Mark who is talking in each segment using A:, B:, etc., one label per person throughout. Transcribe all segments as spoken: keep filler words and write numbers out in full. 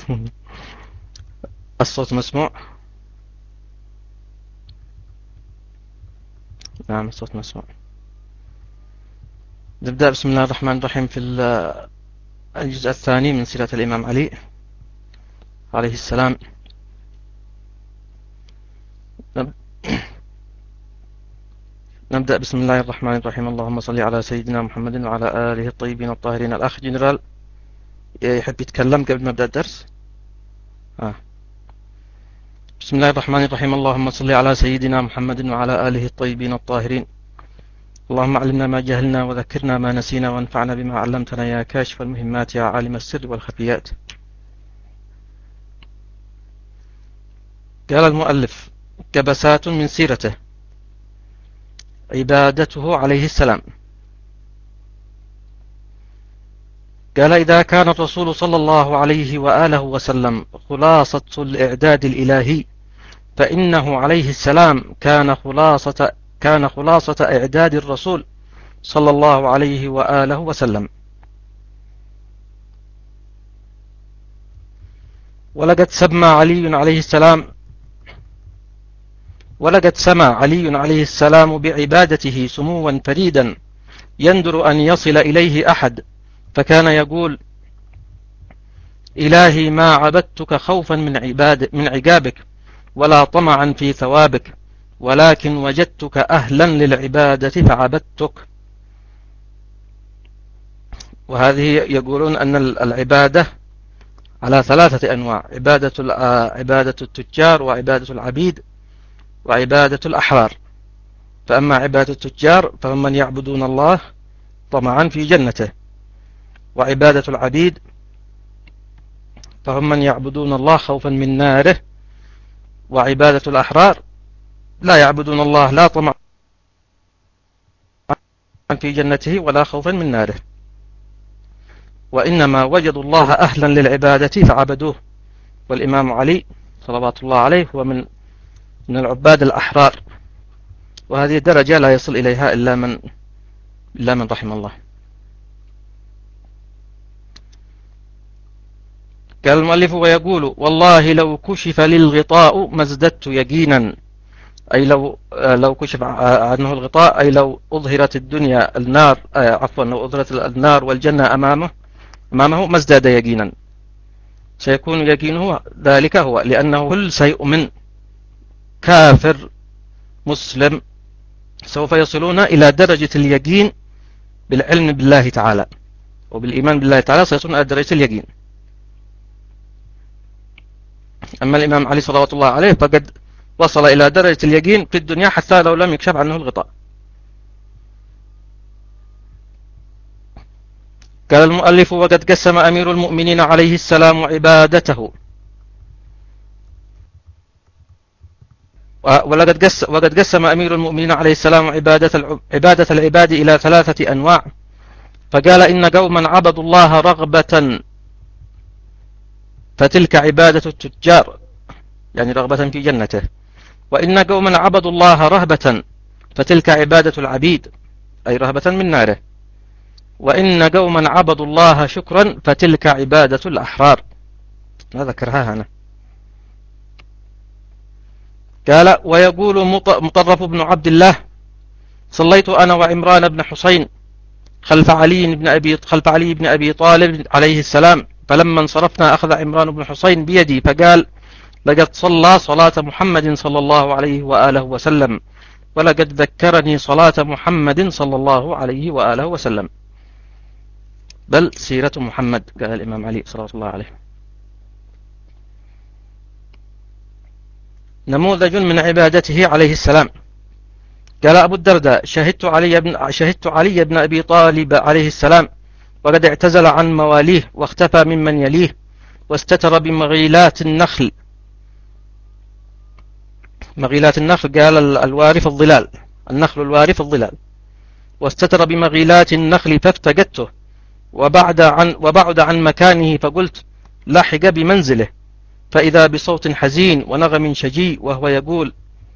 A: الصوت مسموع؟ نعم الصوت مسموع. نبدأ. بسم الله الرحمن الرحيم في الجزء الثاني من سيرة الإمام علي عليه السلام. نبدأ. بسم الله الرحمن الرحيم. اللهم صل على سيدنا محمد وعلى آله الطيبين الطاهرين. الأخ جنرال يحب يتكلم قبل ما أبدأ الدرس؟ آه. بسم الله الرحمن الرحيم. اللهم صل على سيدنا محمد وعلى آله الطيبين الطاهرين. اللهم علمنا ما جهلنا وذكرنا ما نسينا وانفعنا بما علمتنا يا كاشف المهمات يا عالم السر والخفيات. قال المؤلف: كبسات من سيرته. عبادته عليه السلام. قال: إذا كان الرسول صلى الله عليه وآله وسلم خلاصة الإعداد الإلهي، فإنه عليه السلام كان خلاصة كان خلاصة إعداد الرسول صلى الله عليه وآله وسلم. ولقد سمى علي عليه السلام ولقد سمى علي عليه السلام بعبادته سموا فريدا يندر أن يصل إليه أحد، فكان يقول: إلهي ما عبدتك خوفا من عباد من عقابك ولا طمعا في ثوابك، ولكن وجدتك أهلا للعبادة فعبدتك. وهذه يقولون أن العبادة على ثلاثة أنواع: عبادة عبادة التجار، وعبادة العبيد، وعبادة الأحرار. فأما عبادة التجار فهم من يعبدون الله طمعا في جنته، وعبادة العبيد فهم من يعبدون الله خوفا من ناره، وعبادة الأحرار لا يعبدون الله لا طمعا في جنته ولا خوفا من ناره، وإنما وجدوا الله أهلا للعبادة فعبدوه. والإمام علي صلوات الله عليه هو من من العباد الأحرار، وهذه درجة لا يصل إليها إلا من إلا من رحم الله. قال المؤلف: ويقول: والله لو كشف لي الغطاء ما ازددت يقينا. أي لو لو كشف عنه الغطاء، أي لو أظهرت الدنيا النار عفوا لو أظهرت النار والجنة أمامه أمامه ما ازداد يقينا. سيكون يقينه ذلك هو لأنه كل سيؤمن كافر مسلم سوف يصلون إلى درجة اليقين بالعلم بالله تعالى وبالإيمان بالله تعالى، سيصلون إلى درجة اليقين. أما الإمام علي صلوات الله عليه فقد وصل إلى درجة اليقين في الدنيا حتى لو لم يكشف عنه الغطاء. قال المؤلف: وقد قسم أمير المؤمنين عليه السلام عبادته ولقد قسم وقد قسم أمير المؤمنين عليه السلام عبادة عبادة العباد إلى ثلاثة أنواع، فقال: إن قوما عبدوا الله رغبة فتلك عبادة التجار، يعني رغبة في جنته. وإن قوما عبدوا الله رهبة فتلك عبادة العبيد، أي رهبة من ناره. وإن قوما عبدوا الله شكرا فتلك عبادة الأحرار. ما ذكرها هنا. قال: ويقول مطرف بن عبد الله: صليت أنا وعمران بن حسين خلف علي بن أبي خلف علي بن أبي طالب عليه السلام، فلما انصرفنا أخذ عمران بن حسين بيدي فقال: لقد صلى صلاة محمد صلى الله عليه وآله وسلم، ولقد ذكرني صلاة محمد صلى الله عليه وآله وسلم. بل سيرة محمد، قال الإمام علي صلى الله عليه. نموذج من عبادته عليه السلام. قال أبو الدرداء: شهدت علي بن شهدت علي بن أبي طالب عليه السلام وقد اعتزل عن مواليه واختفى ممن يليه، واستتر بمغيلات النخل. مغيلات النخل قال الوارف الظلال، النخل الوارف الظلال. واستتر بمغيلات النخل فافتقدته وبعد عن وبعد عن مكانه، فقلت: لحق بمنزله، فإذا بصوت حزين ونغم شجي وهو يقول: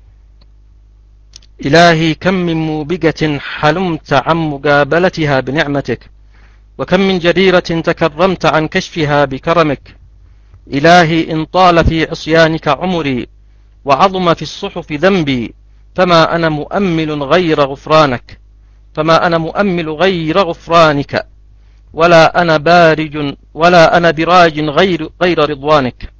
A: إلهي كم من موبقة حلمت عن مقابلتها بنعمتك، وكم من جريرة تكرمت عن كشفها بكرمك. إلهي إن طال في عصيانك عمري وعظم في الصحف ذنبي فما أنا مؤمل غير غفرانك فما أنا مؤمل غير غفرانك ولا أنا بارج ولا أنا براج غير غير رضوانك.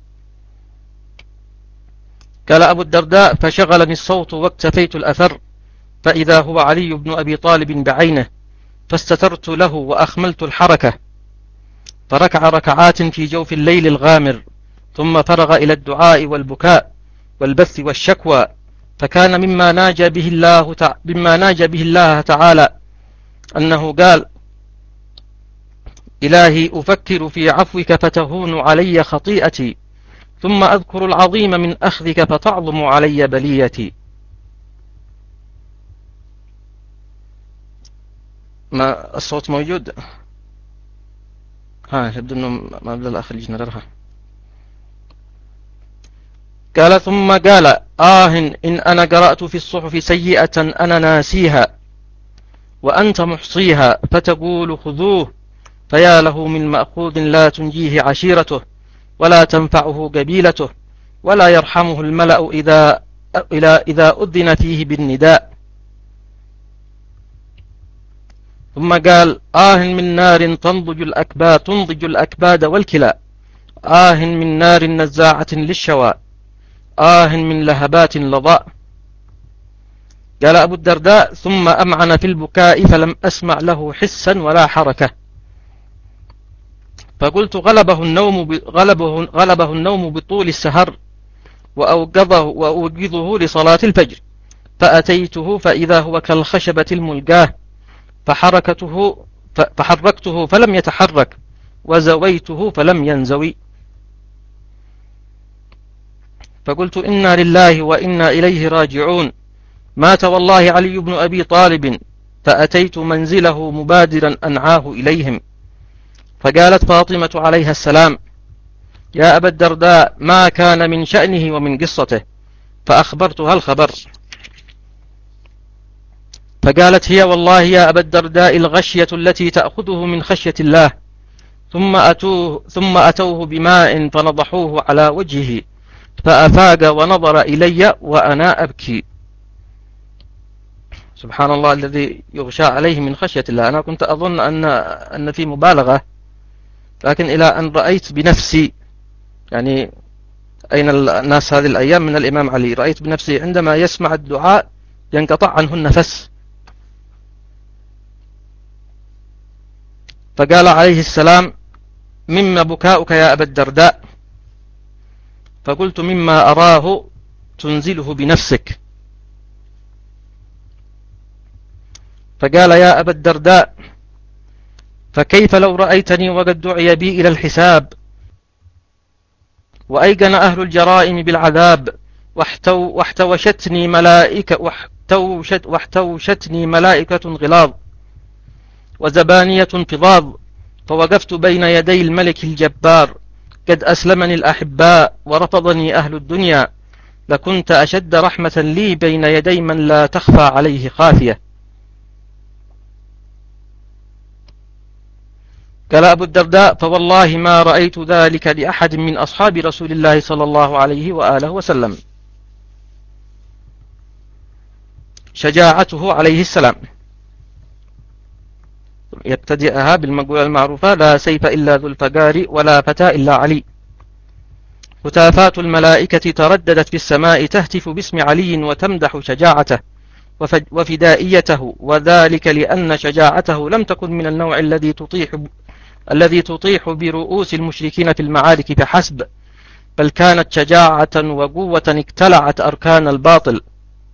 A: قال أبو الدرداء فشغلني الصوت واكتفيت الأثر فإذا هو علي بن أبي طالب بعينه فاستترت له وأخملت الحركة فركع ركعات في جوف الليل الغامر ثم فرغ إلى الدعاء والبكاء والبث والشكوى فكان مما ناجى به الله تع... مما ناجى به الله تعالى أنه قال إلهي أفكر في عفوك فتهون علي خطيئتي ثم أذكر العظيم من أخذك فتعظم علي بليتي. ما الصوت موجود؟ ها يبدو أنه ما بلا الآخر يجينا لرها. قال ثم قال آه إن أنا قرأت في الصحف سيئة أنا ناسيها وأنت محصيها فتقول خذوه فيا له من مأخوذ لا تنجيه عشيرته ولا تنفعه قبيلته ولا يرحمه الملأ إذا, إذا أذن فيه بالنداء. ثم قال آه من نار تنضج الأكباد تنضج الأكباد والكلى آه من نار نزاعة للشوى آه من لهبات لظاء. قال أبو الدرداء ثم أمعن في البكاء فلم أسمع له حسا ولا حركة فقلت غلبه النوم غلبه, غلبه النوم بطول السهر وأوقظه وأوقظه لصلاة الفجر فأتيته فإذا هو كالخشبة الملقاه فحركته فحركته فلم يتحرك وزويته فلم ينزوي فقلت إنا لله وإنا إليه راجعون مات والله علي بن أبي طالب فأتيت منزله مبادرا أنعاه إليهم فقالت فاطمة عليها السلام يا أبا الدرداء ما كان من شأنه ومن قصته فأخبرتها الخبر فقالت هي والله يا أبا الدرداء الغشية التي تأخذه من خشية الله ثم أتوه, ثم أتوه بماء فنضحوه على وجهه فأفاق ونظر إلي وأنا أبكي. سبحان الله الذي يغشى عليه من خشية الله. أنا كنت أظن أن, أن في مبالغة لكن إلى أن رأيت بنفسي يعني أين الناس هذه الأيام من الإمام علي رأيت بنفسي عندما يسمع الدعاء ينقطع عنه النفس. فقال عليه السلام مما بكاؤك يا أبا الدرداء فقلت مما أراه تنزله بنفسك. فقال يا أبا الدرداء فكيف لو رأيتني وقد دعي بي إلى الحساب وأيقن أهل الجرائم بالعذاب واحتو واحتوشتني ملائكة واحتوشت واحتوشتني ملائكة غلاظ وزبانية فضاض فوقفت بين يدي الملك الجبار قد أسلمني الأحباء ورفضني أهل الدنيا لكنت أشد رحمة لي بين يدي من لا تخفى عليه خافية. قال أبو الدرداء فوالله ما رأيت ذلك لأحد من أصحاب رسول الله صلى الله عليه وآله وسلم. شجاعته عليه السلام يبتدئها بالمقولة المعروفة لا سيف إلا ذو الفقار ولا فتى إلا علي. هتافات الملائكة ترددت في السماء تهتف باسم علي وتمدح شجاعته وفدائيته وذلك لأن شجاعته لم تكن من النوع الذي تطيح الذي تطيح برؤوس المشركين في المعارك فحسب بل كانت شجاعة وقوة اقتلعت أركان الباطل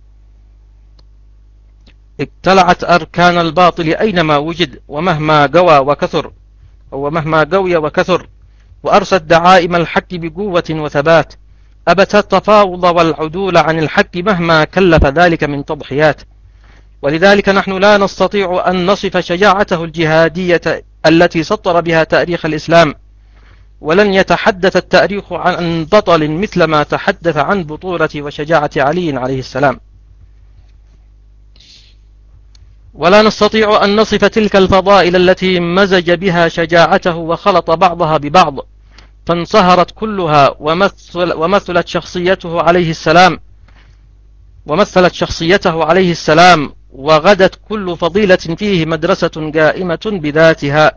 A: اقتلعت أركان الباطل أينما وجد ومهما قوى وكثر ومهما قوي وكثر وأرست دعائم الحق بقوة وثبات أبت التفاوض والعدول عن الحق مهما كلف ذلك من تضحيات. ولذلك نحن لا نستطيع أن نصف شجاعته الجهادية التي سطر بها تاريخ الإسلام ولن يتحدث التاريخ عن بطل مثل ما تحدث عن بطولة وشجاعة علي عليه السلام. ولا نستطيع أن نصف تلك الفضائل التي مزج بها شجاعته وخلط بعضها ببعض فانصهرت كلها ومثل ومثلت شخصيته عليه السلام ومثلت شخصيته عليه السلام وغدت كل فضيلة فيه مدرسة قائمة بذاتها.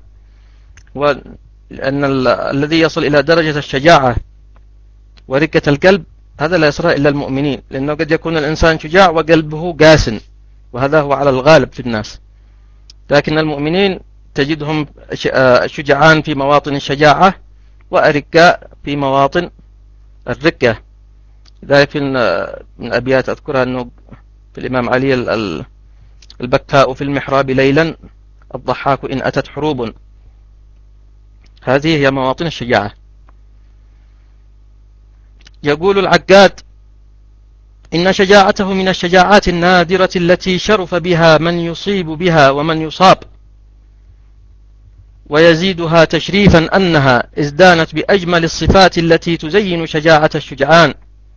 A: وأن الذي يصل إلى درجة الشجاعة ورقة القلب هذا لا يصل إلا المؤمنين، لأنه قد يكون الإنسان شجاع وقلبه قاسٍ، وهذا هو على الغالب في الناس، لكن المؤمنين تجدهم شجعان في مواطن الشجاعة وأرقاء في مواطن الرقة. لذلك من أبيات أذكرها أنه في الإمام علي البكاء في المحراب ليلا الضحاك إن أتت حروب. هذه هي مواطن الشجاعة. يقول العقاد: إن شجاعته من الشجاعات النادرة التي شرف بها من يصيب بها ومن يصاب، ويزيدها تشريفا أنها ازدانت بأجمل الصفات التي تزين شجاعة الشجعان.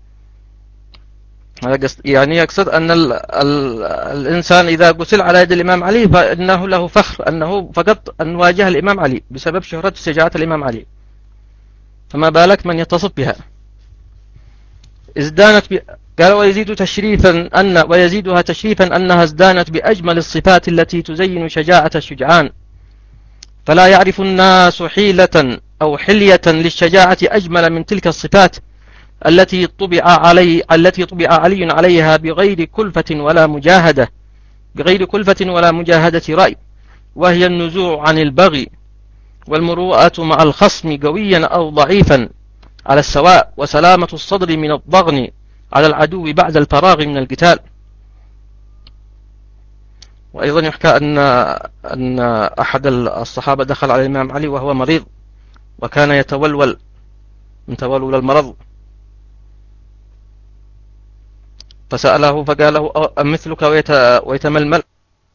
A: يعني يقصد أن ال ال الإنسان إذا قتل على يد الإمام علي فإنه له فخر أنه فقط أن واجه الإمام علي بسبب شهرة شجاعة الإمام علي، فما بالك من يتصف بها. ازدانت ب... قال ويزيد تشريفا أن ويزيدها تشريفا أنها ازدانت بأجمل الصفات التي تزين شجاعة الشجعان، فلا يعرف الناس حيلة أو حلية للشجاعة أجمل من تلك الصفات التي طبع علي التي طبع علي عليها بغير كلفة ولا مجاهدة بغير كلفة ولا مجاهدة رأي، وهي النزوع عن البغي، والمروءة مع الخصم قويا أو ضعيفا على السواء، وسلامة الصدر من الضغن على العدو بعد الفراغ من القتال. وأيضا يحكى أن أن أحد الصحابة دخل على الإمام علي وهو مريض، وكان يتولول من تولول المرض، فسأله فقال له أمثلك ويتململ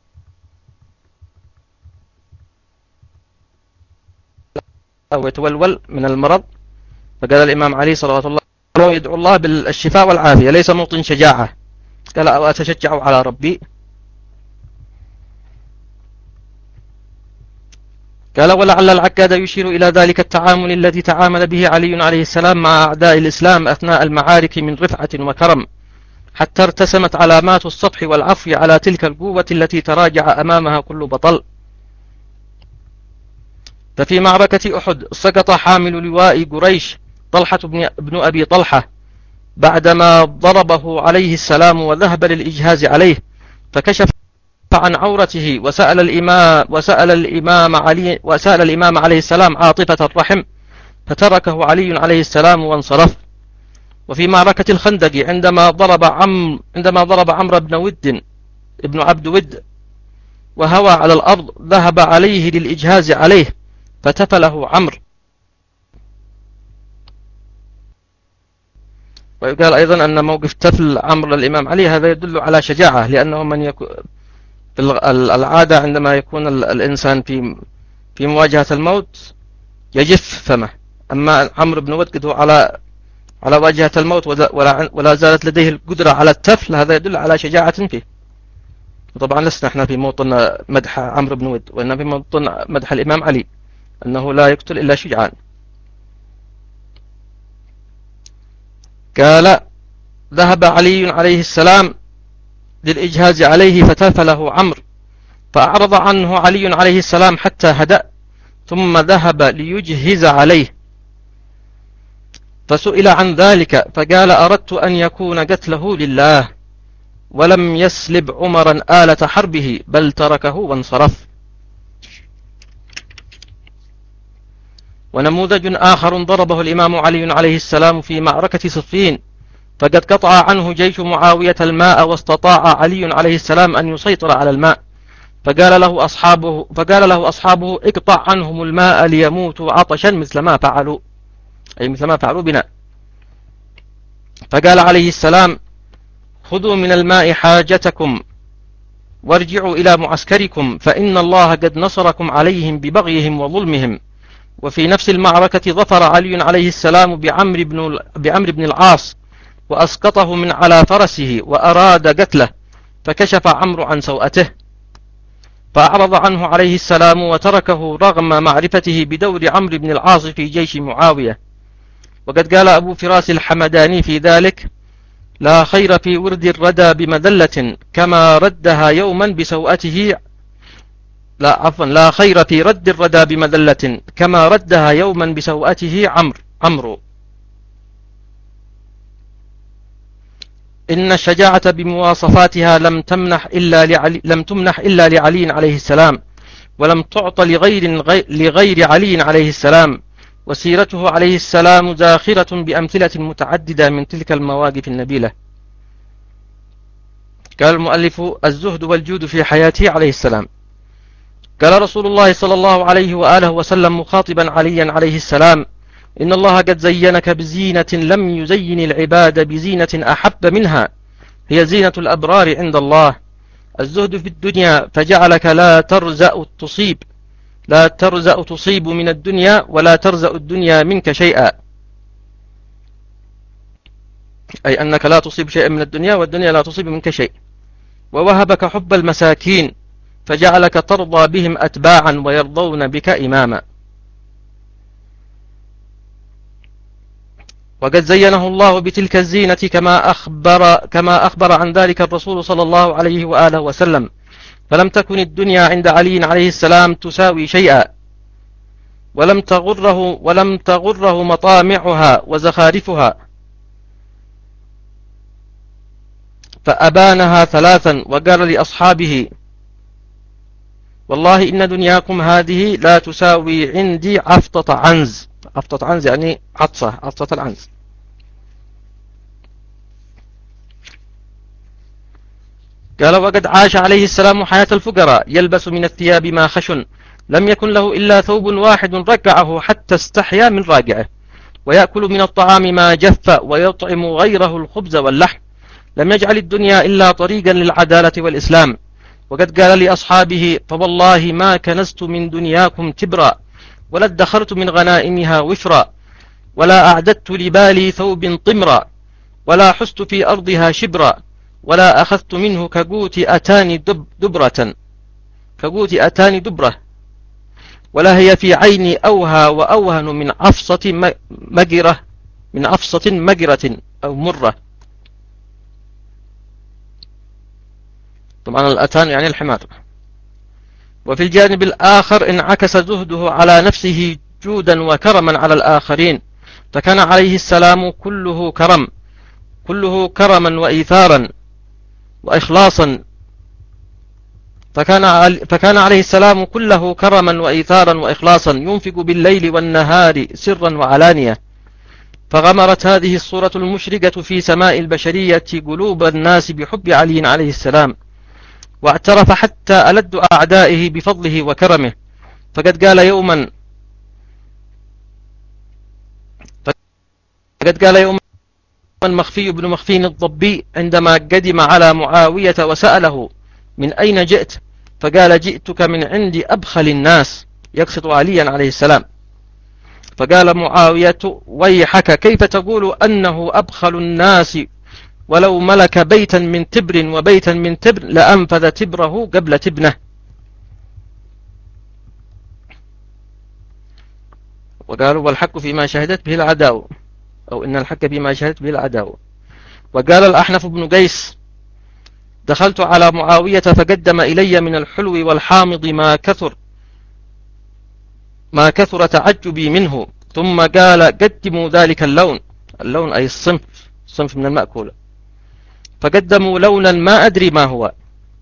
A: أو يتولول من المرض؟ فقال الإمام علي صلوات الله عليه يدعو الله بالشفاء والعافية، ليس موطن شجاعة. قال أو أتشجع على ربي؟ قال ولعل العكاد يشير إلى ذلك التعامل الذي تعامل به علي عليه السلام مع أعداء الإسلام أثناء المعارك من رفعة وكرم، حتى ارتسمت علامات الصفح والعفو على تلك القوة التي تراجع أمامها كل بطل. ففي معركة أحد سقط حامل لواء قريش طلحة بن أبي طلحة بعدما ضربه عليه السلام وذهب للإجهاز عليه، فكشف عن عورته وسأل الإمام وسأل الإمام علي وسأل الإمام عليه السلام عاطفة الرحم، فتركه علي عليه السلام وانصرف. وفي معركة الخندق عندما ضرب عم عندما ضرب عمرو بن ود ابن عبد ود وهوى على الأرض، ذهب عليه للإجهاز عليه فتفله عمرو. ويقال أيضا أن موقف تفل عمرو للإمام علي هذا يدل على شجاعة، لأنه من يكون في العادة عندما يكون الإنسان في في مواجهة الموت يجف فمه، أما عمرو بن ود هو على على واجهة الموت ولا, ولا زالت لديه القدرة على التفل، هذا يدل على شجاعة فيه. وطبعا لسنا احنا في موطن مدح عمرو بن ود، وإنما في موطن مدح الإمام علي أنه لا يقتل إلا شجعان. قال ذهب علي عليه السلام للإجهاز عليه فتفله عمرو، فأعرض عنه علي عليه السلام حتى هدأ، ثم ذهب ليجهز عليه، فسئل عن ذلك فقال أردت أن يكون قتله لله، ولم يسلب عمرا آلة حربه بل تركه وانصرف. ونموذج آخر ضربه الإمام علي عليه السلام في معركة صفين، فقد قطع عنه جيش معاوية الماء، واستطاع علي عليه السلام أن يسيطر على الماء، فقال له أصحابه فقال له أصحابه اقطع عنهم الماء ليموتوا عطشا مثل ما فعلوا، أي مثل ما فعلوا بنا. فقال عليه السلام خذوا من الماء حاجتكم وارجعوا إلى معسكركم، فإن الله قد نصركم عليهم ببغيهم وظلمهم. وفي نفس المعركة ظفر علي عليه السلام بعمر بن, بعمر بن العاص وأسقطه من على فرسه وأراد قتله، فكشف عمرو عن سوءته فأعرض عنه عليه السلام وتركه رغم معرفته بدور عمرو بن العاص في جيش معاوية. وقد قال أبو فراس الحمداني في ذلك: لا خير في ورد الردى بمذلة كما ردها يوما بسوءته لا عفوا لا خير في رد الردى بمذلة كما ردها يوما بسوءته عمرو عمرو إن الشجاعة بمواصفاتها لم تمنح إلا لعلي لم تمنح إلا لعلي عليه السلام، ولم تعط لغير لغير علي عليه السلام، وسيرته عليه السلام زاخرة بأمثلة متعددة من تلك المواقف النبيلة. قال المؤلف: الزهد والجود في حياته عليه السلام. قال رسول الله صلى الله عليه وآله وسلم مخاطبا عليا عليه السلام: إن الله قد زينك بزينة لم يزين العباد بزينة أحب منها، هي زينة الأبرار عند الله، الزهد في الدنيا، فجعلك لا ترزأ تصيب لا ترزأ تصيب من الدنيا ولا ترزأ الدنيا منك شيئا، أي أنك لا تصيب شيئا من الدنيا والدنيا لا تصيب منك شيء. ووهبك حب المساكين، فجعلك ترضى بهم أتباعا ويرضون بك إماما. وقد زينه الله بتلك الزينة كما أخبر, كما أخبر عن ذلك الرسول صلى الله عليه وآله وسلم، فلم تكن الدنيا عند علي عليه السلام تساوي شيئا، ولم تغره, ولم تغره مطامعها وزخارفها، فأبانها ثلاثا وقال لأصحابه: والله إن دنياكم هذه لا تساوي عندي عفطة عنز. عفطة عنز يعني عطسة عطسة العنز. قال: وقد عاش عليه السلام حياة الفقراء، يلبس من الثياب ما خشن، لم يكن له إلا ثوب واحد رقعه حتى استحيا من راقعه، ويأكل من الطعام ما جف، ويطعم غيره الخبز واللحم، لم يجعل الدنيا إلا طريقا للعدالة والإسلام. وقد قال لأصحابه: فوالله ما كنزت من دنياكم تبرا، ولا ادخرت من غنائمها وفرا، ولا أعددت لبالي ثوب طمرا، ولا حست في أرضها شبرا، ولا أخذت منه كقوت أتاني دب دبرة كقوت أتاني دبرة، ولا هي في عيني أوهى وأوهن من عفصة مجرة من عفصة مجرة أو مرة. طبعا الأتان يعني الحمار. وفي الجانب الآخر انعكس زهده على نفسه جودا وكرما على الآخرين، فكان عليه السلام كله كرم كله كرما وإيثارا وإخلاصا فكان فكان عليه السلام كله كرما وإيثارا وإخلاصا، ينفق بالليل والنهار سرا وعلانية. فغمرت هذه الصورة المشرقة في سماء البشرية قلوب الناس بحب علي عليه السلام، واعترف حتى ألد أعدائه بفضله وكرمه. فقد قال يوما فقد قال يوما مخفي بن مخفي الضبي عندما قدم على معاوية وسأله: من أين جئت؟ فقال: جئتك من عند أبخل الناس، يقصد عليا عليه السلام. فقال معاوية: ويحك، كيف تقول أنه أبخل الناس، ولو ملك بيتا من تبر وبيتا من تبر لأنفذ تبره قبل تبنه. وقالوا: والحق فيما شهدت به العداء، أو إن الحق فيما شهدت به العداء. وقال الأحنف بن قيس: دخلت على معاوية فقدم إلي من الحلو والحامض ما كثر ما كثر تعجبي منه، ثم قال: قدموا ذلك اللون، اللون أي الصنف، صنف من المأكول. فقدموا لونا ما أدري ما هو،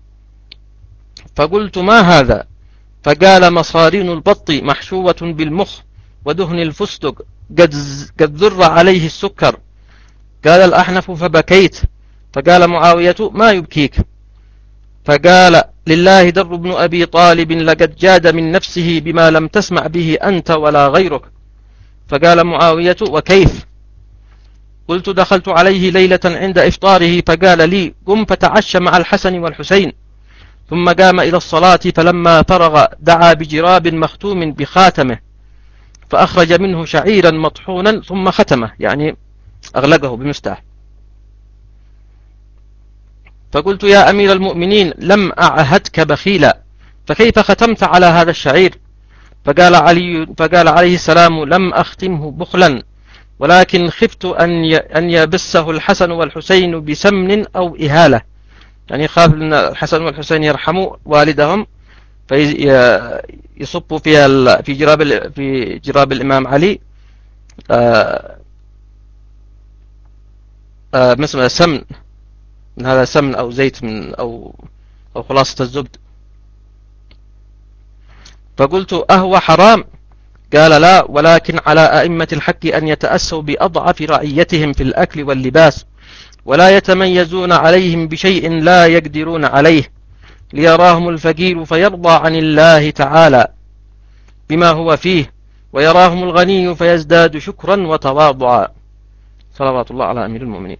A: فقلت: ما هذا؟ فقال: مصارين البط محشوة بالمخ ودهن الفستق، قد, قد ذر عليه السكر. قال الأحنف: فبكيت. فقال معاوية: ما يبكيك؟ فقال: لله در بن أبي طالب لقد جاد من نفسه بما لم تسمع به أنت ولا غيرك. فقال معاوية: وكيف؟ قلت: دخلت عليه ليلة عند إفطاره فقال لي: قم فتعشى مع الحسن والحسين. ثم قام إلى الصلاة، فلما فرغ دعا بجراب مختوم بخاتمه، فأخرج منه شعيرا مطحونا ثم ختمه، يعني أغلقه بمفتاح. فقلت: يا أمير المؤمنين، لم أعهدك بخيلا، فكيف ختمت على هذا الشعير؟ فقال علي فقال عليه السلام: لم أختمه بخلا، ولكن خفت أن أن يبسه الحسن والحسين بسمن أو إهالة، يعني خاف أن الحسن والحسين يرحموا والدهم فيصبوا فيها في جراب في جراب الإمام علي آه آه مثل سمن، من هذا سمن أو زيت من أو أو خلاصة الزبد. فقلت أهو حرام؟ قال لا، ولكن على أئمة الحق أن يتأسوا بأضعف رعيتهم في الأكل واللباس، ولا يتميزون عليهم بشيء لا يقدرون عليه، ليراهم الفقير فيرضى عن الله تعالى بما هو فيه، ويراهم الغني فيزداد شكرا وتواضعا. صلوات الله على أمير المؤمنين.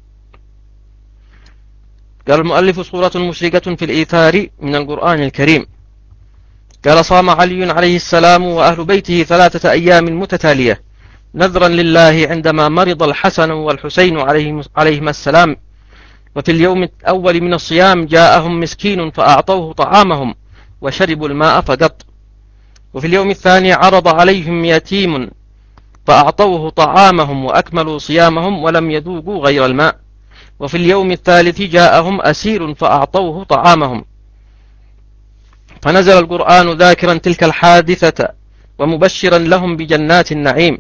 A: قال المؤلف: صورة مشرقة في الإيثار من القرآن الكريم. قال: صام علي عليه السلام وأهل بيته ثلاثة أيام متتالية نذرا لله عندما مرض الحسن والحسين عليهما السلام، وفي اليوم الأول من الصيام جاءهم مسكين فأعطوه طعامهم وشربوا الماء فقط، وفي اليوم الثاني عرض عليهم يتيم فأعطوه طعامهم وأكملوا صيامهم ولم يذوقوا غير الماء، وفي اليوم الثالث جاءهم أسير فأعطوه طعامهم، فنزل القرآن ذاكرا تلك الحادثة ومبشرا لهم بجنات النعيم.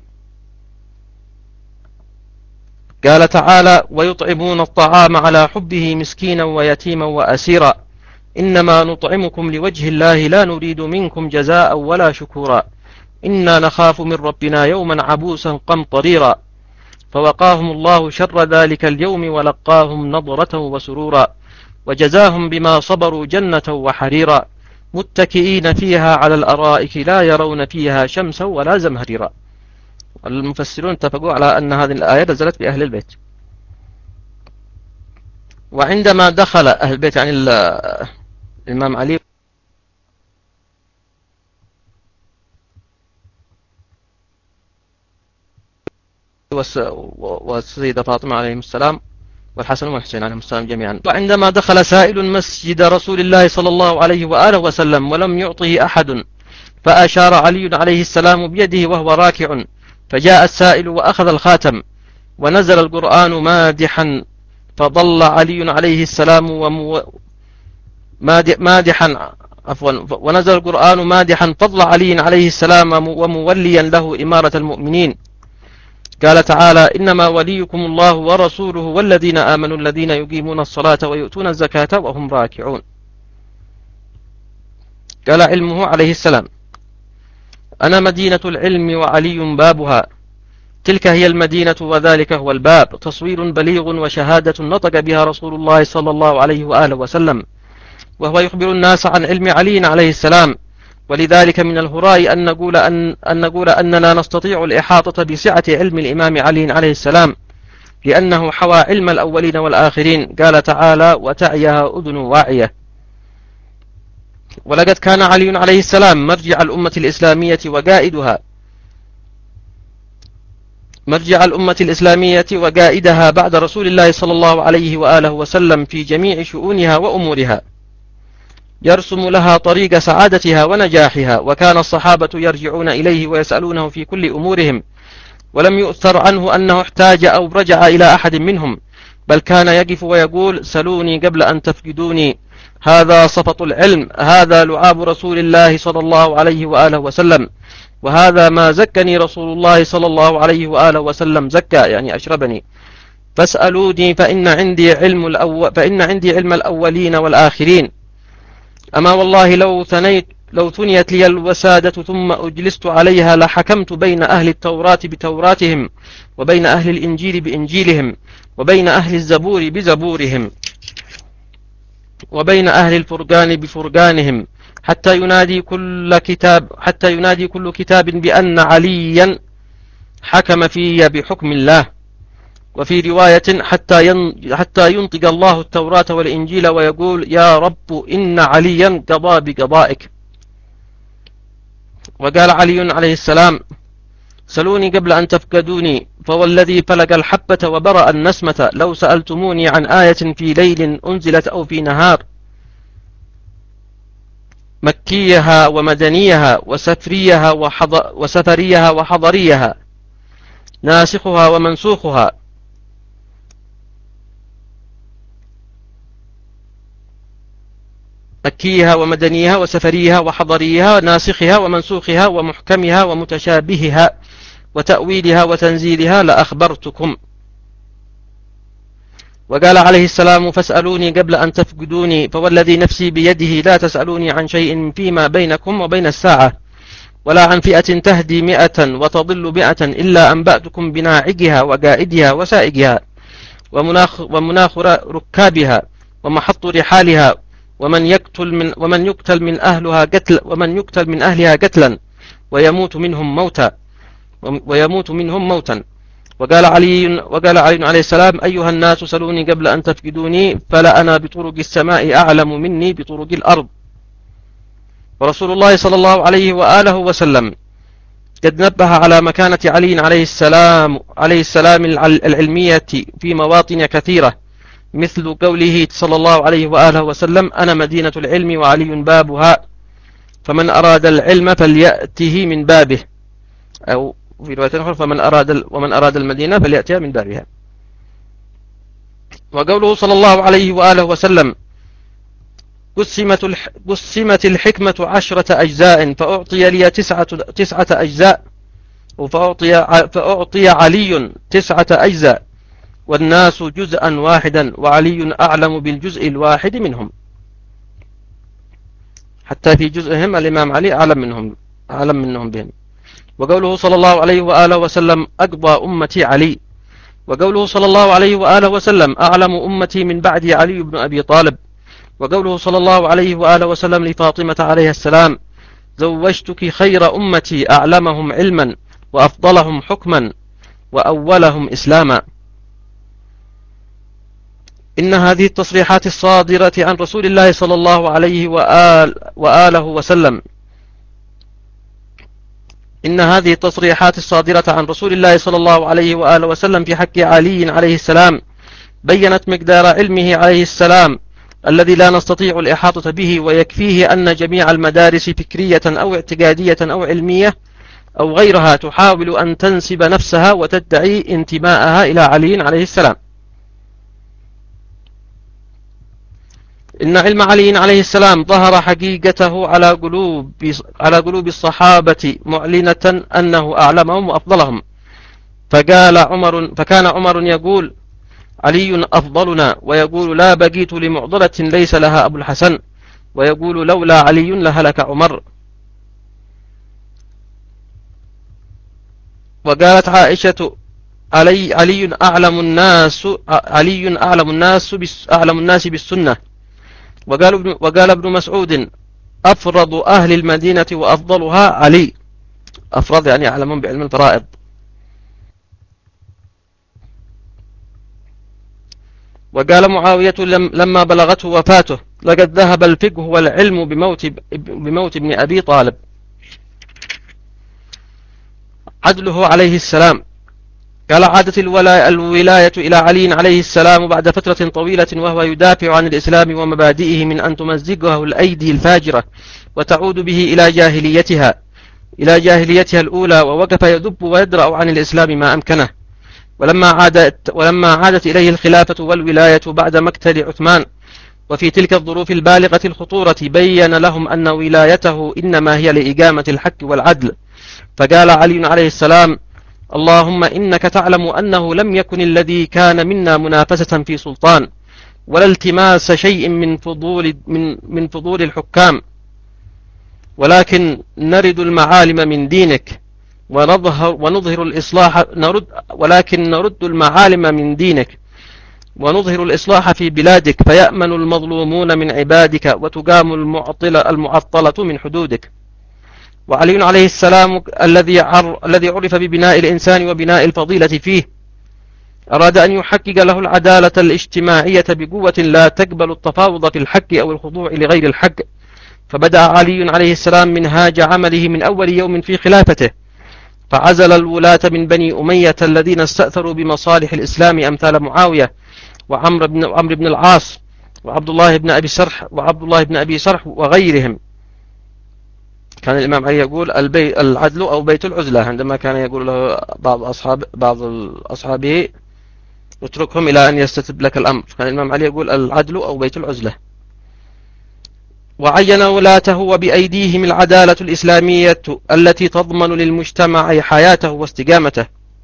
A: قال تعالى: ويطعمون الطعام على حبه مسكينا ويتيما وأسيرا إنما نطعمكم لوجه الله لا نريد منكم جزاء ولا شكورا إنا نخاف من ربنا يوما عبوسا قمطريرا، فوقاهم الله شر ذلك اليوم ولقاهم نضرة وسرورا وجزاهم بما صبروا جنة وحريرا متكئين فيها على الأرائك لا يرون فيها شمسا ولا زمهريرا. المفسرون اتفقوا على أن هذه الآية نزلت بأهل البيت. وعندما دخل أهل البيت يعني الإمام علي والسيدة فاطمة عليهم السلام والحسن والحسين عليهم السلام جميعا، وعندما دخل سائل مسجد رسول الله صلى الله عليه وآله وسلم ولم يعطه أحد فأشار علي عليه السلام بيده وهو راكع، فجاء السائل وأخذ الخاتم ونزل القرآن مادحا، فضل علي عليه السلام ومو... مادحا عفوا ونزل القرآن مادحا فضل علي عليه السلام وموليا له إمارة المؤمنين. قال تعالى: إنما وليكم الله ورسوله والذين آمنوا الذين يقيمون الصلاة ويؤتون الزكاة وهم راكعون. قال علمه عليه السلام: أنا مدينة العلم وعلي بابها، تلك هي المدينة وذلك هو الباب، تصوير بليغ وشهادة نطق بها رسول الله صلى الله عليه وآله وسلم، وهو يخبر الناس عن علم علي عليه السلام. ولذلك من الهراء أن نقول, أن, أن نقول أننا نستطيع الإحاطة بسعة علم الإمام علي عليه السلام، لأنه حوى علم الأولين والآخرين. قال تعالى: وتعيها أذن واعية. ولقد كان علي عليه السلام مرجع الأمة الإسلامية وقائدها مرجع الأمة الإسلامية وقائدها بعد رسول الله صلى الله عليه وآله وسلم في جميع شؤونها وأمورها، يرسم لها طريق سعادتها ونجاحها، وكان الصحابة يرجعون إليه ويسألونه في كل أمورهم، ولم يؤثر عنه أنه احتاج أو رجع إلى أحد منهم، بل كان يقف ويقول: سلوني قبل أن تفقدوني، هذا صفط العلم، هذا لعاب رسول الله صلى الله عليه وآله وسلم، وهذا ما زكني رسول الله صلى الله عليه وآله وسلم زكى، يعني أشربني، فاسألوني فإن عندي علم الأول فإن عندي علم الأولين والآخرين. أما والله لو ثنيت لو ثنيت لي الوسادة ثم أجلست عليها لحكمت بين أهل التوراة بتوراتهم، وبين أهل الإنجيل بإنجيلهم، وبين أهل الزبور بزبورهم، وبين أهل الفرقان بفرقانهم، حتى ينادي كل كتاب حتى ينادي كل كتاب بأن عليا حكم في بحكم الله. وفي رواية: حتى حتى ينطق الله التوراة والإنجيل ويقول: يا رب إن عليا قضى بقضائك. وقال علي عليه السلام: سلوني قبل أن تفقدوني، فوالذي فلق الحبة وبرأ النسمة لو سألتموني عن آية في ليل أنزلت أو في نهار، مكيها ومدنيها وسفريها وحضريها وحضريها ناسخها ومنسوخها، مكيها ومدنيها وسفريها وحضريها، ناسخها ومنسوخها ومحكمها ومتشابهها وتأويلها وتنزيلها لأخبرتكم. وقال عليه السلام: فاسألوني قبل أن تفقدوني، فوالذي نفسي بيده لا تسألوني عن شيء فيما بينكم وبين الساعة، ولا عن فئة تهدي مئة وتضل مئة إلا أنبأتكم بناعجها وقائدها وسائقها ومناخ, ومناخ ركابها ومحط رحالها، ومن يقتل من ومن يقتل من أهلها قتل ومن يقتل من أهلها قتلا ويموت منهم موتا ويموت منهم موتا. وقال علي وقال علي عليه السلام: أيها الناس سلوني قبل أن تفقدوني، فلا أنا بطرق السماء أعلم مني بطرق الأرض. ورسول الله صلى الله عليه وآله وسلم قد نبه على مكانة علي عليه السلام عليه السلام العلمية في مواطن كثيرة، مثل قوله صلى الله عليه وآله وسلم: أنا مدينة العلم وعلي بابها، فمن أراد العلم فليأته من بابه، أو في رواية أخرى: فمن أراد ومن أراد المدينة فليأتها من بابها. وقوله صلى الله عليه وآله وسلم: قسمت قسمت الحكمة عشرة أجزاء فأعطي لي تسعة تسعة أجزاء فأعطي فأعطي علي تسعة أجزاء، والناس جزءا واحدا وعلي أعلم بالجزء الواحد منهم. حتى في جزئهم الإمام علي أعلم منهم أعلم منهم بهم. وقوله صلى الله عليه وآله وسلم: أقضى أمتي علي. وقوله صلى الله عليه وآله وسلم: أعلم أمتي من بعد علي بن أبي طالب. وقوله صلى الله عليه وآله وسلم لفاطمة عليه السلام: زوجتك خير أمتي أعلمهم علما وأفضلهم حكما وأولهم إسلاما. إن هذه التصريحات الصادرة عن رسول الله صلى الله عليه وآل وآله وسلم إن هذه التصريحات الصادرة عن رسول الله صلى الله عليه وآله وسلم في حق علي عليه السلام بيّنت مقدار علمه عليه السلام الذي لا نستطيع الإحاطة به، ويكفيه أن جميع المدارس فكرية أو اعتقادية أو علمية أو غيرها تحاول أن تنسب نفسها وتدعي انتماءها إلى علي عليه السلام. إن علم علي عليه السلام ظهر حقيقته على قلوب على قلوب الصحابة معلنة أنه أعلمهم وأفضلهم. فقال عمر فكان عمر يقول: علي أفضلنا، ويقول: لا بقيت لمعضلة ليس لها أبو الحسن، ويقول: لولا علي لهلك عمر. وقالت عائشة: علي علي أعلم الناس علي أعلم الناس أعلم الناس بالسنة. وقال ابن وقال ابن مسعود: أفرض أهل المدينة وأفضلها علي. أفرض يعني أعلمهم بعلم الفرائض. وقال معاوية لما بلغته وفاته: لقد ذهب الفقه والعلم بموت بموت ابن أبي طالب. عدله عليه السلام. قال: عادت الولاية إلى علي عليه السلام بعد فترة طويلة وهو يدافع عن الإسلام ومبادئه من أن تمزقه الأيدي الفاجرة وتعود به إلى جاهليتها إلى جاهليتها الأولى، ووقف يدب ويدرأ عن الإسلام ما أمكنه. ولما عادت ولما عادت إليه الخلافة والولاية بعد مقتل عثمان، وفي تلك الظروف البالغة الخطورة، بين لهم أن ولايته إنما هي لإقامة الحق والعدل. فقال علي عليه السلام: اللهم إنك تعلم أنه لم يكن الذي كان منا منافسة في سلطان، ولا التماس شيء من فضول من من فضول الحكام، ولكن نرد المعالم من دينك ونظهر ونظهر الإصلاح نرد ولكن نرد المعالم من دينك ونظهر الإصلاح في بلادك، فيأمن المظلومون من عبادك وتقام المعطلة المعطلة من حدودك. وعلي عليه السلام الذي عر الذي عرف ببناء الإنسان وبناء الفضيلة فيه أراد أن يحقق له العدالة الاجتماعية بقوة لا تقبل التفاوض في الحق أو الخضوع لغير الحق. فبدأ علي عليه السلام منهاج عمله من أول يوم في خلافته، فعزل الولاة من بني أمية الذين استأثروا بمصالح الإسلام أمثال معاوية وعمر بن عمرو بن العاص وعبد الله بن أبي سرح وعبد الله بن أبي سرح وغيرهم. كان الإمام علي يقول البي العدل أو بيت العزلة، عندما كان يقول له بعض أصحاب بعض أصحابه اتركهم إلى أن يستتب لك الأمر، كان الإمام علي يقول العدل أو بيت العزلة. وعين ولاته وبأيديهم العدالة الإسلامية التي تضمن للمجتمع حياته واستقامته.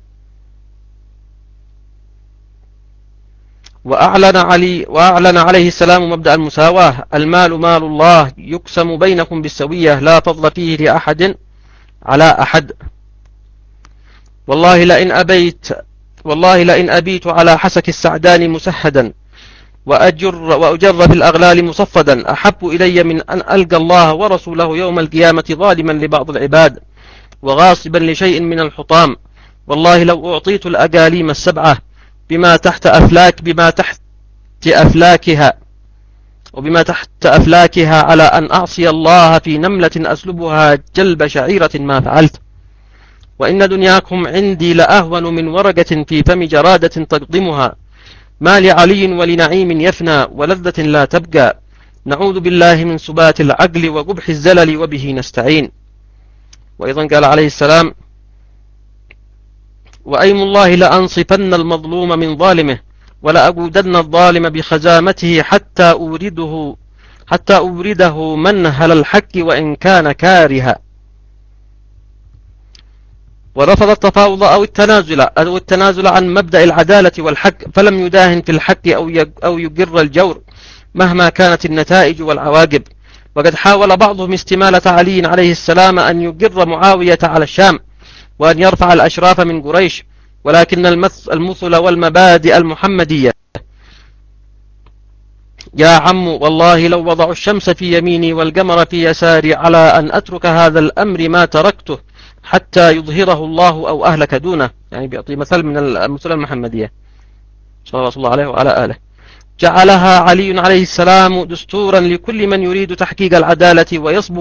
A: وأعلن علي وأعلن عليه السلام مبدأ المساواة: المال مال الله يقسم بينكم بالسوية لا فضل فيه لأحد على أحد. والله لئن أبيت والله لئن أبيت على حسك السعدان مسهدا وأجر وأجر في الأغلال مصفدا أحب إلي من أن ألقى الله ورسوله يوم القيامة ظالما لبعض العباد وغاصبا لشيء من الحطام. والله لو أعطيت الأقاليم السبعة بما تحت أفلاك بما تحت أفلاكها وبما تحت أفلاكها على أن أعصي الله في نملة أسلبها جلب شعيرة ما فعلت. وإن دنياكم عندي لأهون من ورقة في فم جرادة تقضمها. ما لعلي ولنعيم يفنى ولذة لا تبقى. نعوذ بالله من سبات العقل وقبح الزلل وبه نستعين. وأيضا قال عليه السلام: وأيم الله لأنصفن المظلوم من ظالمه ولأقودن الظالم بخزامته حتى أورده حتى أورده منهل الحق وإن كان كارها. ورفض التفاوض أو التنازل أو التنازل عن مبدأ العدالة والحق، فلم يداهن في الحق أو يقر الجور مهما كانت النتائج والعواقب. وقد حاول بعضهم استمالة علي عليه السلام أن يقر معاوية على الشام وأن يرفع الأشراف من قريش، ولكن المثل والمبادئ المحمدية: يا عم والله لو وضعوا الشمس في يميني والقمر في يساري على أن أترك هذا الأمر ما تركته حتى يظهره الله أو أهلك دونه. يعني بيعطي مثل من المثل المحمدية صلى الله عليه وعلى آله. جعلها علي عليه السلام دستورا لكل من يريد تحقيق العدالة ويصبو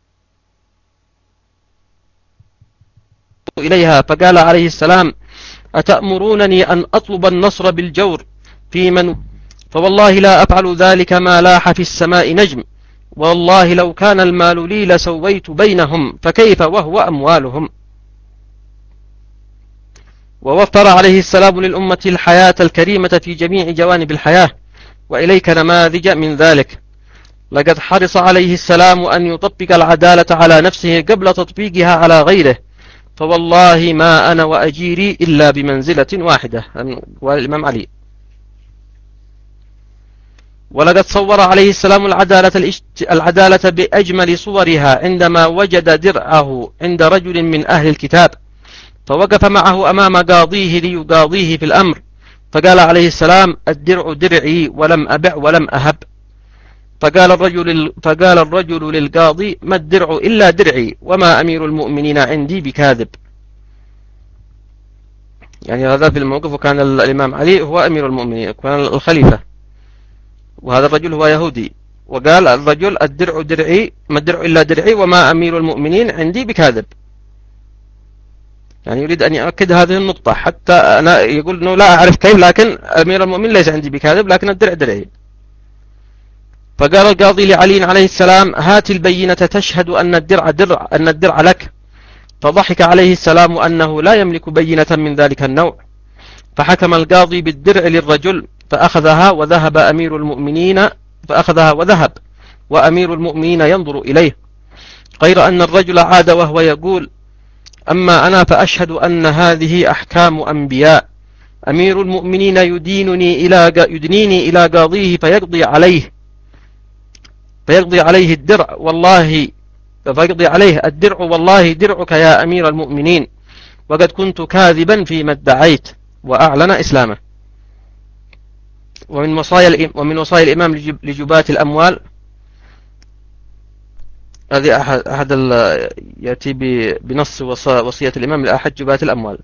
A: إليها، فقال عليه السلام: أتأمرونني أن أطلب النصر بالجور في من فوالله لا أفعل ذلك ما لاح في السماء نجم، والله لو كان المال لي لسويت بينهم، فكيف وهو أموالهم. ووفر عليه السلام للأمة الحياة الكريمة في جميع جوانب الحياة، وإليك نماذج من ذلك. لقد حرص عليه السلام أن يطبق العدالة على نفسه قبل تطبيقها على غيره، فوالله ما أنا وأجيري إلا بمنزلة واحدة. والإمام علي. ولقد صور عليه السلام العدالة, العدالة بأجمل صورها عندما وجد درعه عند رجل من أهل الكتاب، فوقف معه أمام قاضيه ليقاضيه في الأمر، فقال عليه السلام: الدرع درعي ولم أبع ولم أهب. فقال الرجل, فقال الرجل للقاضي: ما الدرع إلا درعي وما أمير المؤمنين عندي بكاذب. يعني هذا في الموقف، وكان الإمام علي هو أمير المؤمنين، كان الخليفة، وهذا الرجل هو يهودي. وقال الرجل: الدرع درعي ما الدرع إلا درعي وما أمير المؤمنين عندي بكاذب. يعني يريد أن يؤكد هذه النقطة، حتى أنا يقول أنه لا أعرف كيف، لكن أمير المؤمنين ليس عندي بكاذب، لكن الدرع درعي. فقال القاضي لعلي عليه السلام: هات البينة تشهد أن الدرع درع أن الدرع لك. فضحك عليه السلام أنه لا يملك بينة من ذلك النوع. فحكم القاضي بالدرع للرجل، فأخذها وذهب أمير المؤمنين فأخذها وذهب وأمير المؤمنين ينظر إليه، غير أن الرجل عاد وهو يقول: أما أنا فأشهد أن هذه أحكام أنبياء، أمير المؤمنين يدينني إلى يدنيني إلى قاضيه فيقضي عليه فيقضي عليه الدرع والله فيقضي عليه الدرع والله درعك يا أمير المؤمنين، وقد كنت كاذبا فيما ادعيت. وأعلن إسلامه. ومن وصايا ومن وصايا الإمام لجباة الأموال، هذه أحد, أحد يأتي بنص وصية الإمام لأحد جباة الأموال.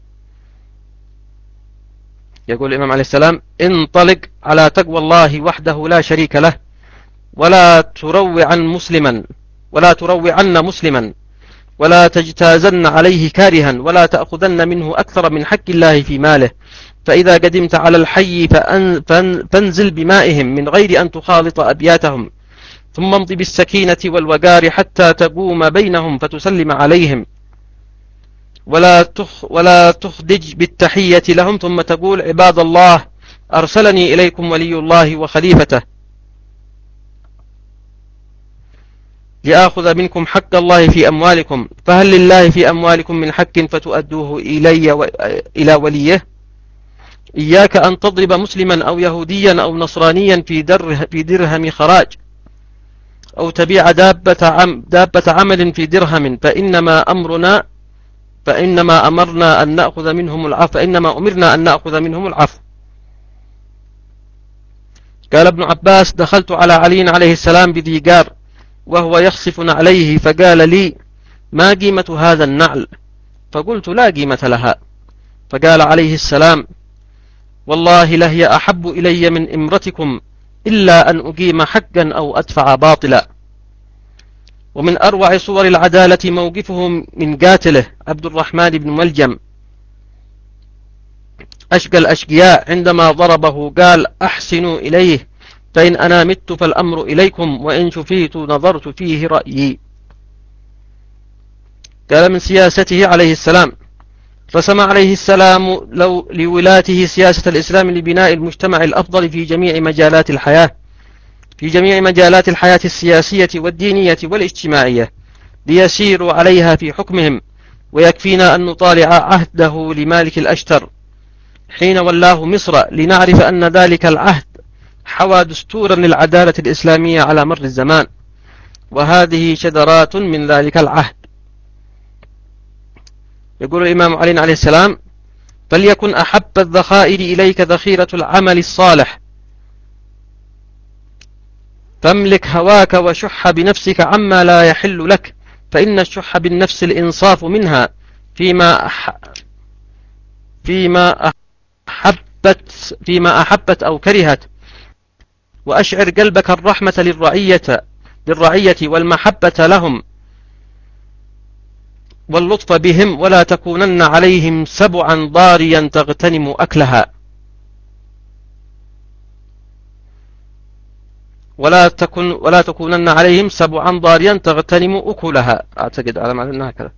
A: يقول الإمام عليه السلام: انطلق على تقوى الله وحده لا شريك له، ولا تروع عن مسلما ولا تروع عنا مسلما ولا تجتازن عليه كارها، ولا تأخذن منه أكثر من حق الله في ماله، فإذا قدمت على الحي فأن فانزل بمائهم من غير أن تخالط أبياتهم، ثم امض بالسكينة والوقار حتى تقوم بينهم فتسلم عليهم، ولا تخ ولا تخدج بالتحية لهم، ثم تقول: عباد الله، أرسلني إليكم ولي الله وخليفته لآخذ منكم حق الله في أموالكم، فهل لله في أموالكم من حق فتؤدوه إلي و... إلى وليه؟ إياك أن تضرب مسلما أو يهوديا أو نصرانيا في, در... في درهم خراج، أو تبيع دابة, عم... دابة عمل في درهم، فإنما أمرنا فإنما أمرنا أن نأخذ منهم العفو فإنما أمرنا أن نأخذ منهم العفو. قال ابن عباس: دخلت على علي عليه السلام بذي قار وهو يخصف نعليه، فقال لي: ما قيمة هذا النعل؟ فقلت: لا قيمة لها. فقال عليه السلام: والله لهي أحب إلي من إمرتكم، إلا أن أقيم حقا أو أدفع باطلا. ومن أروع صور العدالة موقفه من قاتله عبد الرحمن بن ملجم أشقى الأشقياء، عندما ضربه قال: أحسنوا إليه، فإن أنا مت فالأمر إليكم، وإن شفيت نظرت فيه رأيي. قال من سياسته عليه السلام: رسم عليه السلام لو لولاته سياسة الإسلام لبناء المجتمع الأفضل في جميع مجالات الحياة في جميع مجالات الحياة السياسية والدينية والاجتماعية، ليسيروا عليها في حكمهم. ويكفينا أن نطالع عهده لمالك الأشتر حين ولاه مصر، لنعرف أن ذلك العهد حوى دستورا للعدالة الإسلامية على مر الزمان، وهذه شذرات من ذلك العهد. يقول الإمام علي عليه السلام: فليكن أحب الذخائر إليك ذخيرة العمل الصالح، فاملك هواك وشح بنفسك عما لا يحل لك، فإن الشح بالنفس الإنصاف منها فيما أح... فيما أحبت فيما أحبت أو كرهت، وأشعر قلبك الرحمة للرعية للرعية والمحبة لهم واللطف بهم، ولا تكونن عليهم سبعا ضاريا تغتنم أكلها، ولا تكن ولا تكونن عليهم سبعا ضاريا تغتنم أكلها. أعتقد على معنى أنها كذا.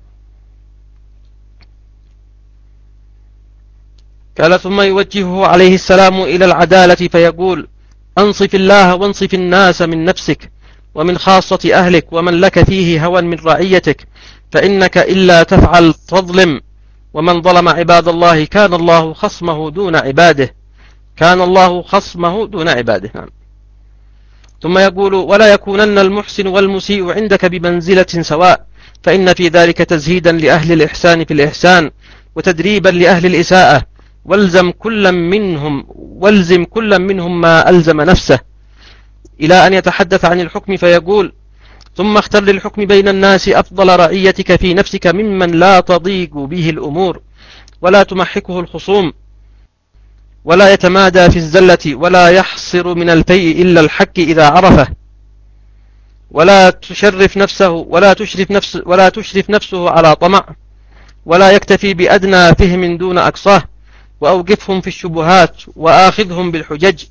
A: قال: ثم يوجهه عليه السلام إلى العدالة فيقول: أنصف الله وانصف الناس من نفسك ومن خاصة أهلك ومن لك فيه هوى من رعيتك، فإنك إلا تفعل تظلم، ومن ظلم عباد الله كان الله خصمه دون عباده كان الله خصمه دون عباده نعم. ثم يقول: ولا يكونن المحسن والمسيء عندك بمنزلة سواء، فإن في ذلك تزهيدا لأهل الإحسان في الإحسان، وتدريبا لأهل الإساءة، والزم كل منهم والزم كل منهم ما ألزم نفسه، إلى أن يتحدث عن الحكم فيقول: ثم اختر للحكم بين الناس أفضل رعيتك في نفسك ممن لا تضيق به الأمور، ولا تمحكه الخصوم، ولا يتمادى في الزلة، ولا يحصر من الفيء إلا الحق إذا عرفه، ولا تشرف نفسه ولا تشرف نفسه ولا تشرف نفسه على طمع، ولا يكتفي بأدنى فهم دون أقصاه، وأوقفهم في الشبهات، وآخذهم بالحجج،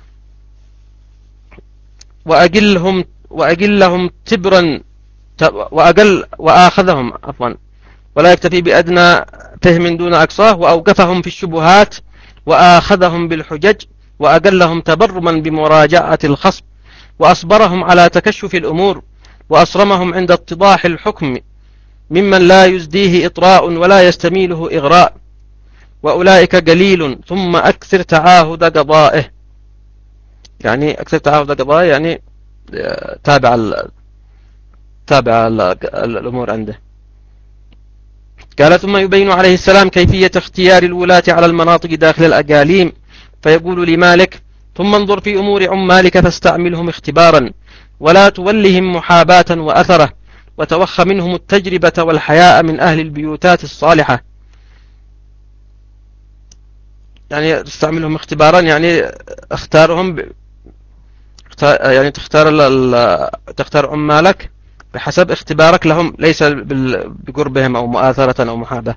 A: وأقلهم وأقلهم تبرا وأقل وآخذهم عفوا ولا يكتفي بأدنى فهم دون أقصاه، وأوقفهم في الشبهات، وآخذهم بالحجج، وأقلهم تبرما بمراجعة الخصم، وأصبرهم على تكشف الأمور، وأصرمهم عند اتضاح الحكم ممن لا يزديه إطراء ولا يستميله إغراء، وأولئك قليل، ثم أكثر تعاهد قضائه. يعني أكثر تعاهد قضائه يعني تابع ال... تابع ال... الأمور عنده. قال: ثم يبين عليه السلام كيفية اختيار الولاة على المناطق داخل الأقاليم، فيقول لمالك: ثم انظر في أمور عمالك فاستعملهم اختبارا، ولا تولهم محاباة وأثرة، وتوخ منهم التجربة والحياء من أهل البيوتات الصالحة. يعني تستعملهم اختبارا يعني اختارهم ب... يعني تختار ال... تختار عمالك بحسب اختبارك لهم، ليس بقربهم أو مؤاثرة أو محابة.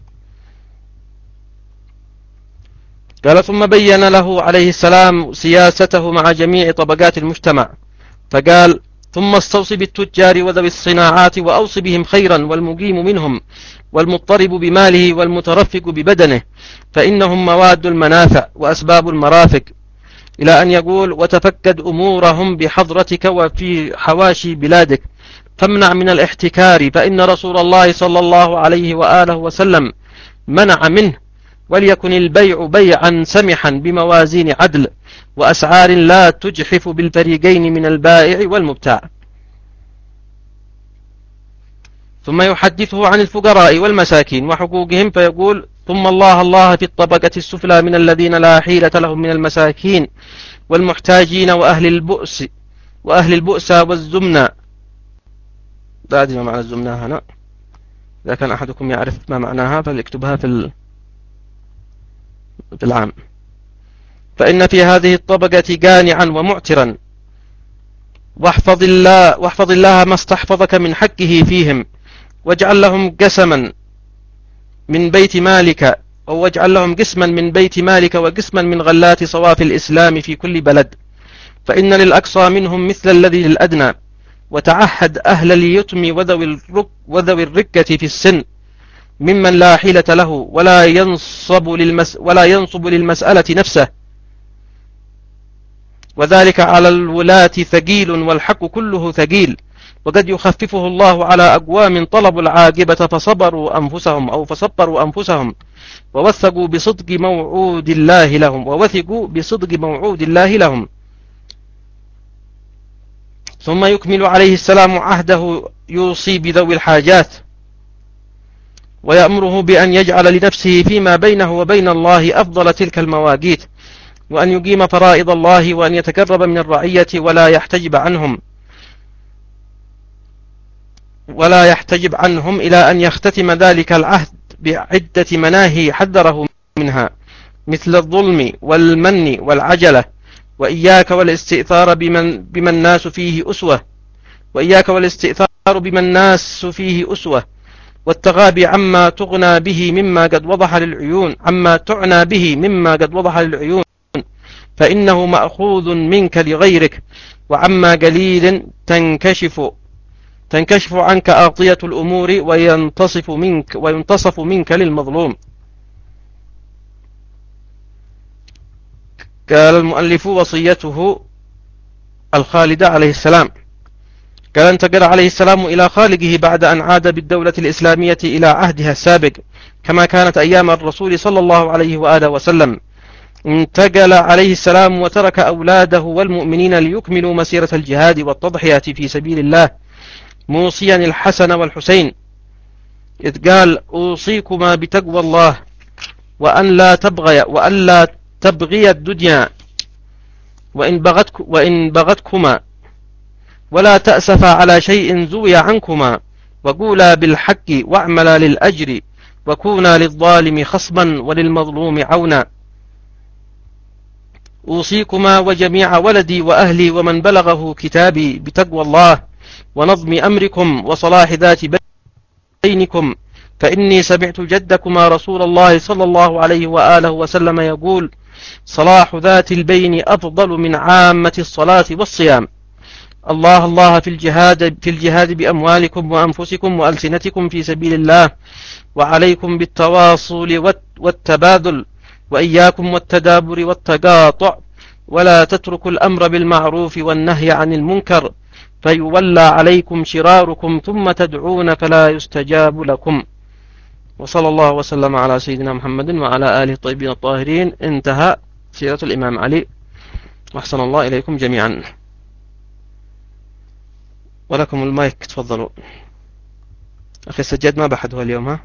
A: قال: ثم بين له عليه السلام سياسته مع جميع طبقات المجتمع، فقال: ثم استوص بالتجار وذوي الصناعات وأوص بهم خيرا، والمقيم منهم والمضطرب بماله والمترفق ببدنه، فإنهم مواد المنافع وأسباب المرافق، إلى أن يقول: وتفكد أمورهم بحضرتك وفي حواشي بلادك، فامنع من الاحتكار، فإن رسول الله صلى الله عليه وآله وسلم منع منه، وليكن البيع بيعا سمحا بموازين عدل، وأسعار لا تجحف بالفريقين من البائع والمبتاع. ثم يحدثه عن الفقراء والمساكين وحقوقهم، فيقول: ثم الله الله في الطبقة السفلى من الذين لا حيلة لهم من المساكين والمحتاجين وأهل البؤس وأهل البؤس والزمنى. لا أدري ما معنى الزمنى هنا، إذا كان أحدكم يعرف ما معناها فليكتبها في في العام. فإن في هذه الطبقة قانعا ومعترا، واحفظ الله, واحفظ الله ما استحفظك من حقه فيهم، واجعل لهم قسما من بيت مالك، أو واجعل لهم قسما من بيت مالك وقسما من غلات صواف الإسلام في كل بلد، فإن للأقصى منهم مثل الذي للأدنى، وتعهد أهل اليتم وذوي الركة في السن ممن لا حيلة له ولا ينصب, للمس ولا ينصب للمسألة نفسه، وذلك على الولاة ثقيل، والحق كله ثقيل، وقد يخففه الله على أقوام طلبوا العاقبة فصبروا أنفسهم أو فصبروا أنفسهم ووثقوا بصدق موعود الله لهم ووثقوا بصدق موعود الله لهم. ثم يكمل عليه السلام عهده، يوصي بذوي الحاجات، ويأمره بأن يجعل لنفسه فيما بينه وبين الله أفضل تلك المواقيت، وأن يقيم فرائض الله، وأن يتقرب من الرعية ولا يحتجب عنهم ولا يحتجب عنهم إلى أن يختتم ذلك العهد بعدة مناهي حذره منها، مثل الظلم والمن والعجلة، وإياك والاستئثار بمن, بمن الناس فيه أسوة وإياك والاستئثار بمن الناس فيه أسوة والتغابي عما تغنى به مما قد وضح للعيون عما تعنى به مما قد وضح للعيون، فإنه مأخوذ منك لغيرك، وعما قليل تنكشف تنكشف عنك أغطية الأمور، وينتصف منك وينتصف منك للمظلوم. قال المؤلف: وصيته الخالدة عليه السلام. قال: انتقل عليه السلام إلى خالقه بعد أن عاد بالدولة الإسلامية إلى عهدها السابق، كما كانت أيام الرسول صلى الله عليه وآله وسلم. انتقل عليه السلام وترك أولاده والمؤمنين ليكملوا مسيرة الجهاد والتضحية في سبيل الله، موصيا الحسن والحسين، إذ قال: أوصيكما بتقوى الله، وأن لا تبغي وأن لا تبغي الدنيا وإن بغتك وإن بغتكما، ولا تأسفا على شيء زوي عنكما، وقولا بالحق واعملا للأجر، وكونا للظالم خصما وللمظلوم عونا. أوصيكما وجميع ولدي وأهلي ومن بلغه كتابي بتقوى الله ونظم أمركم وصلاح ذات بينكم، فإني سمعت جدكما رسول الله صلى الله عليه وآله وسلم يقول: صلاح ذات البين أفضل من عامة الصلاة والصيام. الله الله في الجهاد في الجهاد بأموالكم وأنفسكم وألسنتكم في سبيل الله، وعليكم بالتواصل والتبادل، وإياكم والتدابر والتقاطع، ولا تتركوا الأمر بالمعروف والنهي عن المنكر، فيولى عليكم شراركم ثم تدعون فلا يستجاب لكم. وصلى الله وسلم على سيدنا محمد وعلى آله الطيبين الطاهرين. انتهى سيرة الإمام علي، وأحسن الله إليكم جميعا. ولكم المايك، تفضلوا. أخي السجاد ما بحده اليوم، ها؟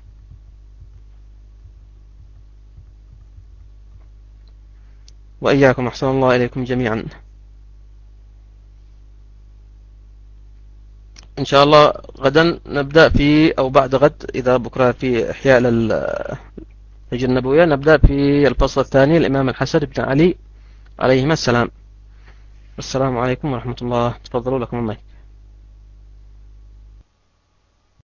A: وإياكم، أحسن الله إليكم جميعا. إن شاء الله غدا نبدأ في أو بعد غد، إذا بكرة في إحياء للحجة النبوية، نبدأ في الفصل الثاني الإمام الحسن بن علي عليهما السلام. والسلام عليكم ورحمة الله. تفضلوا، لكم المايك.